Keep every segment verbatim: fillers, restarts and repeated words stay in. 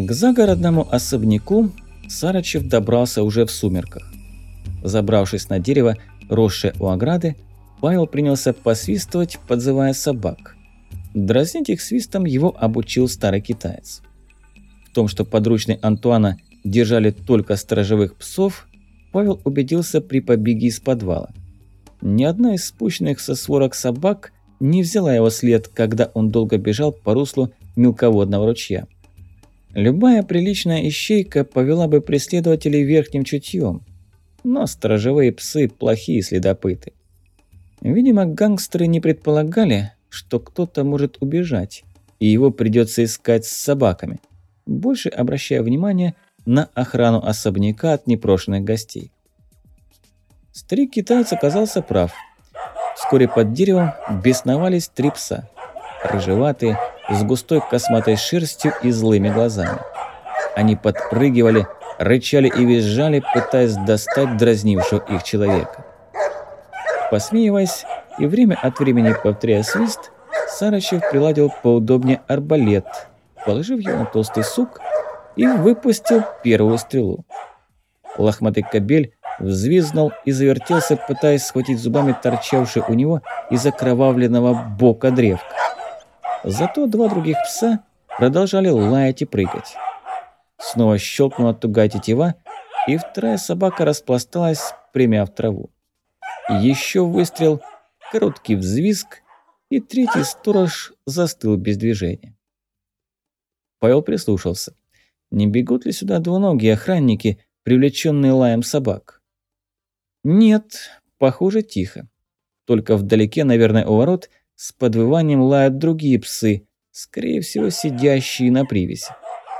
К загородному особняку Сарычев добрался уже в сумерках. Забравшись на дерево, росшее у ограды, Павел принялся посвистывать, подзывая собак. Дразнить их свистом его обучил старый китаец. В том, что подручные Антуана держали только сторожевых псов, Павел убедился при побеге из подвала. Ни одна из спущенных со сворок собак не взяла его след, когда он долго бежал по руслу мелководного ручья. Любая приличная ищейка повела бы преследователей верхним чутьем, но сторожевые псы – плохие следопыты. Видимо, гангстеры не предполагали, что кто-то может убежать, и его придется искать с собаками, больше обращая внимание на охрану особняка от непрошенных гостей. Старик-китаец оказался прав. Вскоре под деревом бесновались три пса, рыжеватые, с густой косматой шерстью и злыми глазами. Они подпрыгивали, рычали и визжали, пытаясь достать дразнившего их человека. Посмеиваясь и время от времени повторяя свист, Сарычев приладил поудобнее арбалет, положив его на толстый сук, и выпустил первую стрелу. Лохматый кобель взвизгнул и завертелся, пытаясь схватить зубами торчавший у него из окровавленного бока древко. Зато два других пса продолжали лаять и прыгать. Снова щелкнула тугая тетива, и вторая собака распласталась, примяв траву. Еще выстрел, короткий взвизг, и третий сторож застыл без движения. Павел прислушался. Не бегут ли сюда двуногие охранники, привлеченные лаем собак? Нет, похоже, тихо. Только вдалеке, наверное, у ворот, с подвыванием лают другие псы, скорее всего, сидящие на привязи.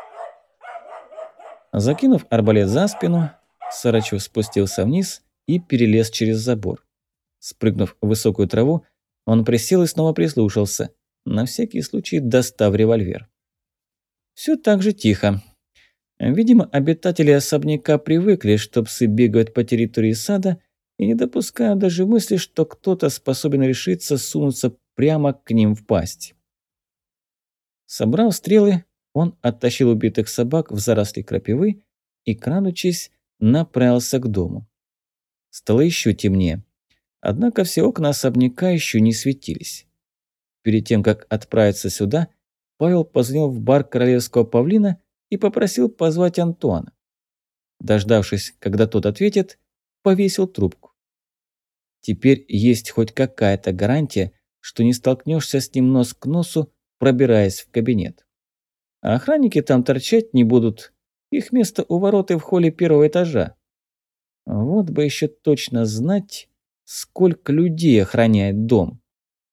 Закинув арбалет за спину, Сарычев спустился вниз и перелез через забор. Спрыгнув в высокую траву, он присел и снова прислушался, на всякий случай достав револьвер. Все так же тихо. Видимо, обитатели особняка привыкли, что псы бегают по территории сада и не допускают даже мысли, что кто-то способен решиться сунуться прямо к ним в пасть. Собрав стрелы, он оттащил убитых собак в заросли крапивы и, крадучись, направился к дому. Стало еще темнее. Однако все окна особняка еще не светились. Перед тем, как отправиться сюда, Павел позвонил в бар королевского павлина и попросил позвать Антуана. Дождавшись, когда тот ответит, повесил трубку. Теперь есть хоть какая-то гарантия, что не столкнешься с ним нос к носу, пробираясь в кабинет. А охранники там торчать не будут, их место у ворот и в холле первого этажа. Вот бы еще точно знать, сколько людей охраняет дом.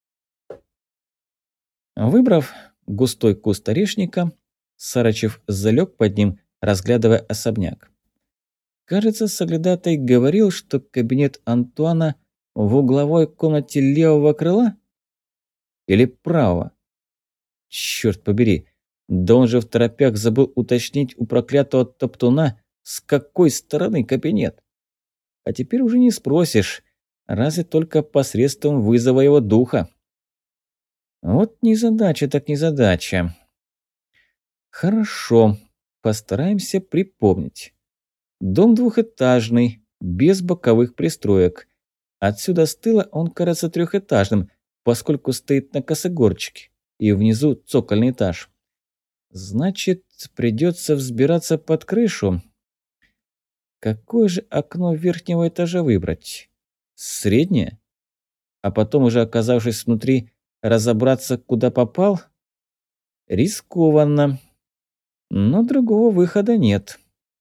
Выбрав густой куст орешника, Сарычев залег под ним, разглядывая особняк. Кажется, соглядатай говорил, что кабинет Антуана в угловой комнате левого крыла? Или правого? Черт побери, да он же второпях забыл уточнить у проклятого топтуна, с какой стороны кабинет. А теперь уже не спросишь, разве только посредством вызова его духа. Вот незадача так незадача. Хорошо, постараемся припомнить. Дом двухэтажный, без боковых пристроек. Отсюда с тыла он кажется трехэтажным, поскольку стоит на косогорчике, и внизу цокольный этаж. Значит, придется взбираться под крышу. Какое же окно верхнего этажа выбрать? Среднее? А потом, уже оказавшись внутри, разобраться, куда попал? Рискованно. Но другого выхода нет.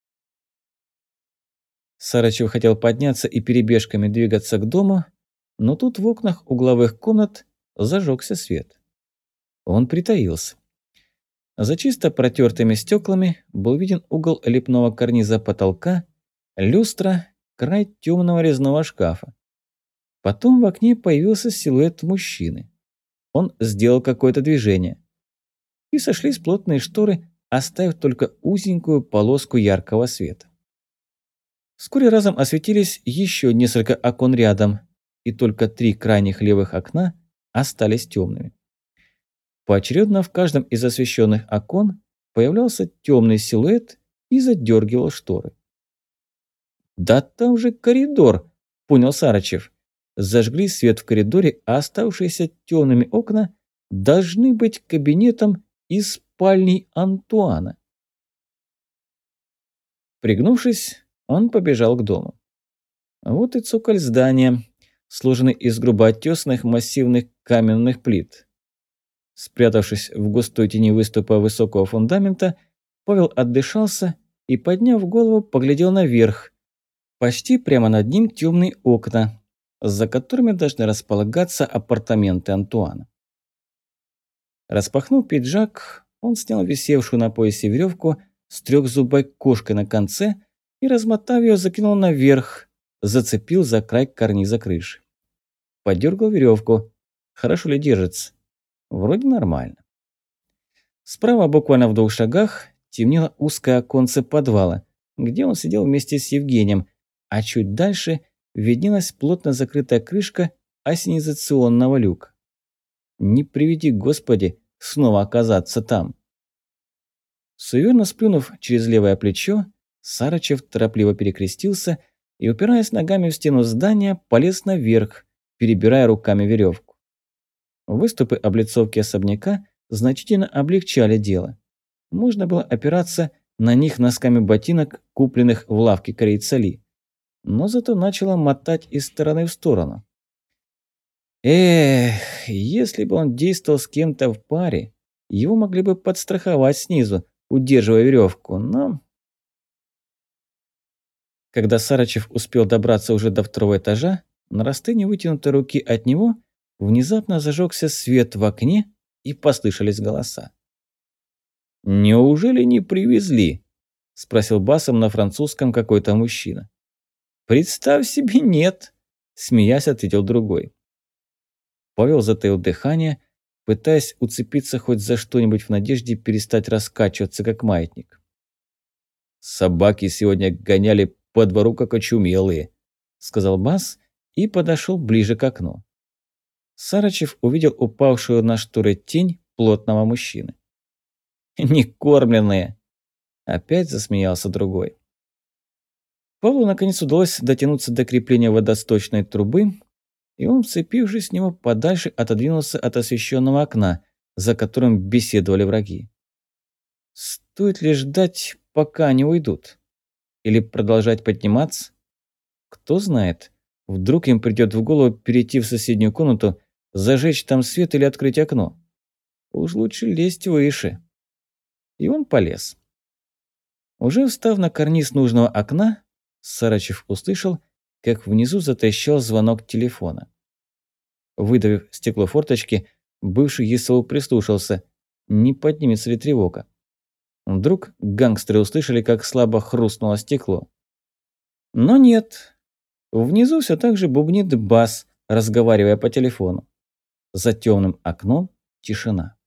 Сарычев хотел подняться и перебежками двигаться к дому, но тут в окнах угловых комнат зажегся свет. Он притаился. За чисто протертыми стеклами был виден угол лепного карниза потолка, люстра, край темного резного шкафа. Потом в окне появился силуэт мужчины. Он сделал какое-то движение. И сошлись плотные шторы, оставив только узенькую полоску яркого света. Вскоре разом осветились еще несколько окон рядом, и только три крайних левых окна остались темными. Поочередно в каждом из освещенных окон появлялся темный силуэт и задергивал шторы. «Да там же коридор!» – понял Сарычев. Зажгли свет в коридоре, а оставшиеся темными окна должны быть кабинетом и спальней Антуана. Пригнувшись, он побежал к дому. Вот и цоколь здания, сложенный из грубо оттесанных массивных каменных плит. Спрятавшись в густой тени выступа высокого фундамента, Павел отдышался и, подняв голову, поглядел наверх. Почти прямо над ним темные окна, за которыми должны располагаться апартаменты Антуана. Распахнув пиджак, он снял висевшую на поясе веревку с трехзубой кошкой на конце и, размотав ее, закинул наверх, зацепил за край карниза крыши. Подергал веревку. Хорошо ли держится? Вроде нормально. Справа, буквально в двух шагах, темнело узкое оконце подвала, где он сидел вместе с Евгением, а чуть дальше виднелась плотно закрытая крышка ассенизационного люка. Не приведи, Господи, снова оказаться там. Суеверно сплюнув через левое плечо, Сарычев торопливо перекрестился и, упираясь ногами в стену здания, полез наверх, перебирая руками веревку. Выступы облицовки особняка значительно облегчали дело. Можно было опираться на них носками ботинок, купленных в лавке корейца Ли. Но зато начало мотать из стороны в сторону. Эх, если бы он действовал с кем-то в паре, его могли бы подстраховать снизу, удерживая веревку, но... Когда Сарычев успел добраться уже до второго этажа, на расстоянии вытянутой руки от него внезапно зажегся свет в окне и послышались голоса. «Неужели не привезли?» – спросил басом на французском какой-то мужчина. «Представь себе, нет!» – смеясь, ответил другой. Павел затаил дыхание, пытаясь уцепиться хоть за что-нибудь в надежде перестать раскачиваться, как маятник. «Собаки сегодня гоняли по двору, как очумелые», – сказал бас и подошел ближе к окну. Сарычев увидел упавшую на шторы тень плотного мужчины. «Некормленные!» – опять засмеялся другой. Павлу наконец удалось дотянуться до крепления водосточной трубы, и он, вцепившись в него, подальше отодвинулся от освещенного окна, за которым беседовали враги. Стоит ли ждать, пока они уйдут? Или продолжать подниматься? Кто знает, вдруг им придет в голову перейти в соседнюю комнату, зажечь там свет или открыть окно. Уж лучше лезть выше. И он полез. Уже встав на карниз нужного окна, Сарычев услышал, как внизу затрещал звонок телефона. Выдавив стекло форточки, бывший ЕСО прислушался, не поднимется ли тревога. Вдруг гангстеры услышали, как слабо хрустнуло стекло. Но нет. Внизу все так же бубнит бас, разговаривая по телефону. За темным окном тишина.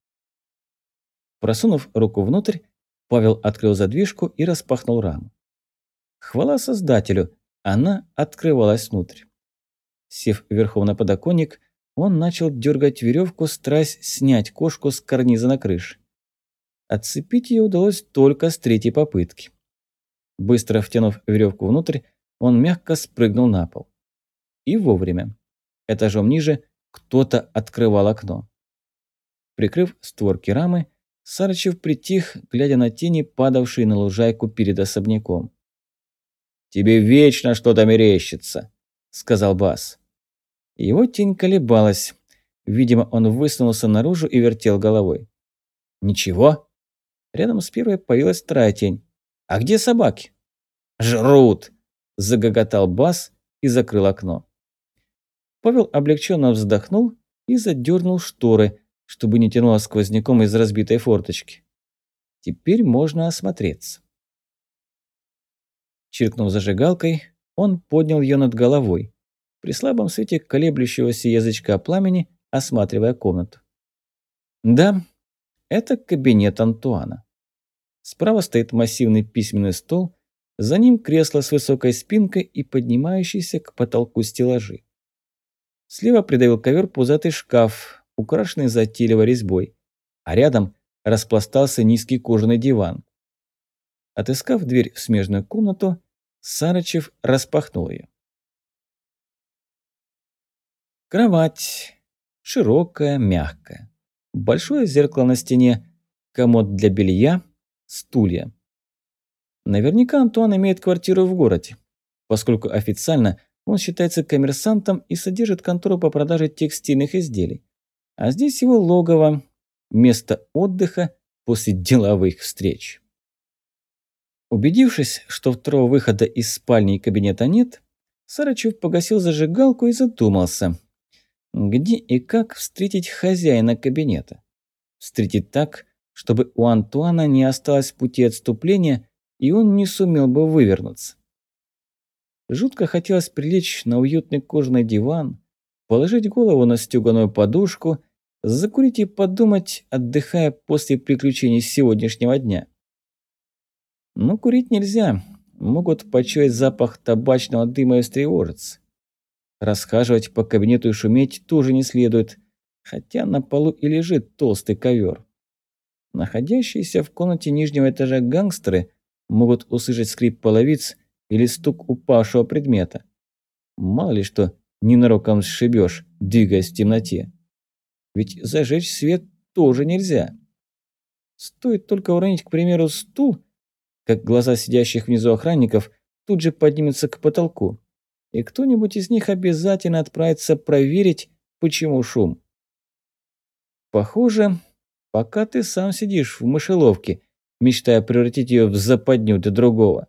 Просунув руку внутрь, Павел открыл задвижку и распахнул раму. Хвала Создателю, она открывалась внутрь. Сев верхом на подоконник, он начал дергать веревку, стараясь снять кошку с карниза на крыше. Отцепить ее удалось только с третьей попытки. Быстро втянув веревку внутрь, он мягко спрыгнул на пол. И вовремя. Этажом ниже кто-то открывал окно. Прикрыв створки рамы, Сарычев притих, глядя на тени, падавшие на лужайку перед особняком. «Тебе вечно что-то мерещится», — сказал бас. Его тень колебалась. Видимо, он высунулся наружу и вертел головой. «Ничего?» Рядом с первой появилась вторая тень. «А где собаки?» «Жрут!» – загоготал бас и закрыл окно. Павел облегченно вздохнул и задернул шторы, чтобы не тянуло сквозняком из разбитой форточки. Теперь можно осмотреться. Чиркнув зажигалкой, он поднял ее над головой, при слабом свете колеблющегося язычка пламени, осматривая комнату. Да, это кабинет Антуана. Справа стоит массивный письменный стол, за ним кресло с высокой спинкой и поднимающиеся к потолку стеллажи. Слева придавил ковер пузатый шкаф, украшенный затейливой резьбой, а рядом распластался низкий кожаный диван. Отыскав дверь в смежную комнату, Сарычев распахнул ее. Кровать. Широкая, мягкая. Большое зеркало на стене, комод для белья, стулья. Наверняка Антуан имеет квартиру в городе, поскольку официально он считается коммерсантом и содержит контору по продаже текстильных изделий. А здесь его логово, место отдыха после деловых встреч. Убедившись, что второго выхода из спальни и кабинета нет, Сарычев погасил зажигалку и задумался, где и как встретить хозяина кабинета. Встретить так, чтобы у Антуана не осталось пути отступления, и он не сумел бы вывернуться. Жутко хотелось прилечь на уютный кожаный диван, положить голову на стёганую подушку, закурить и подумать, отдыхая после приключений сегодняшнего дня. Но курить нельзя, могут почуять запах табачного дыма и встревожиться. Расхаживать по кабинету и шуметь тоже не следует, хотя на полу и лежит толстый ковер. Находящиеся в комнате нижнего этажа гангстеры могут услышать скрип половиц или стук упавшего предмета. Мало ли что ненароком сшибёшь, двигаясь в темноте. Ведь зажечь свет тоже нельзя. Стоит только уронить, к примеру, стул, как глаза сидящих внизу охранников тут же поднимутся к потолку, и кто-нибудь из них обязательно отправится проверить, почему шум. Похоже, пока ты сам сидишь в мышеловке, мечтая превратить ее в западню для другого.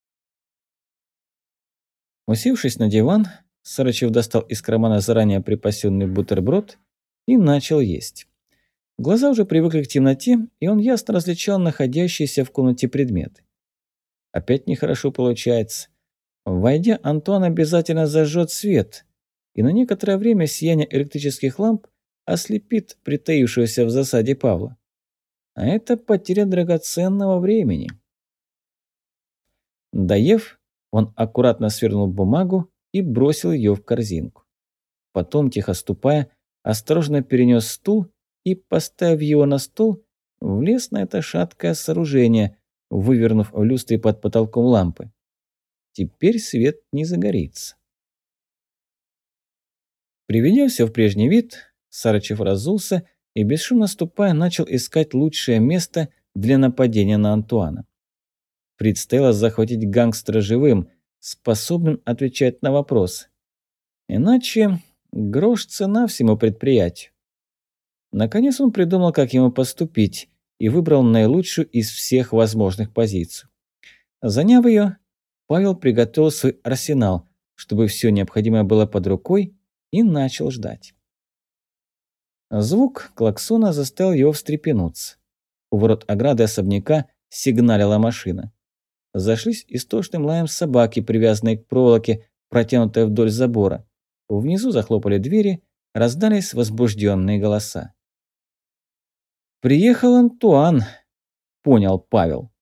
Усевшись на диван, Сарычев достал из кармана заранее припасенный бутерброд и начал есть. Глаза уже привыкли к темноте, и он ясно различал находящиеся в комнате предметы. Опять нехорошо получается. Войдя, Антуан обязательно зажжет свет, и на некоторое время сияние электрических ламп ослепит притаившегося в засаде Павла. А это потеря драгоценного времени. Доев, он аккуратно свернул бумагу и бросил ее в корзинку. Потом, тихо ступая, осторожно перенес стул и, поставив его на стол, влез на это шаткое сооружение, вывернув в люстре под потолком лампы. Теперь свет не загорится. Приведя все в прежний вид, Сарычев разулся и, бесшумно ступая, начал искать лучшее место для нападения на Антуана. Предстояло захватить гангстера живым, способным отвечать на вопросы. Иначе грош цена всему предприятию. Наконец он придумал, как ему поступить, и выбрал наилучшую из всех возможных позиций. Заняв ее, Павел приготовил свой арсенал, чтобы все необходимое было под рукой, и начал ждать. Звук клаксона заставил его встрепенуться. У ворот ограды особняка сигналила машина. Зашлись истошным лаем собаки, привязанные к проволоке, протянутой вдоль забора. Внизу захлопали двери, раздались возбужденные голоса. «Приехал Антуан», — понял Павел.